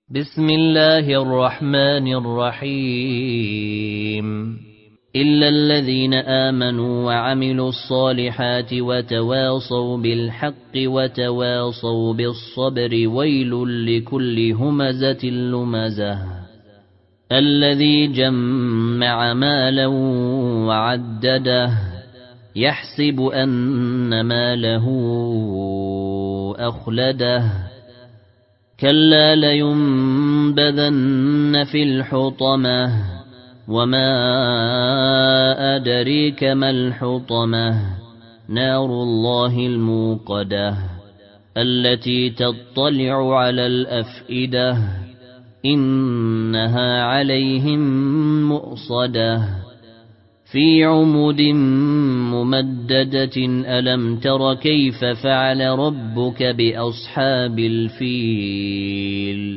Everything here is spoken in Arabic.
بسم الله الرحمن الرحيم إلا الذين آمنوا وعملوا الصالحات وتواصوا بالحق وتواصوا بالصبر ويل لكل همزة لمزة الذي جمع مالا وعدده يحسب أن ماله أخلده كلا لينبذن في الحطمة وما أدريك ما الحطمة نار الله الموقدة التي تطلع على الأفئدة إنها عليهم مؤصدة في عمد ممددة ألم تر كيف فعل ربك بأصحاب الفيل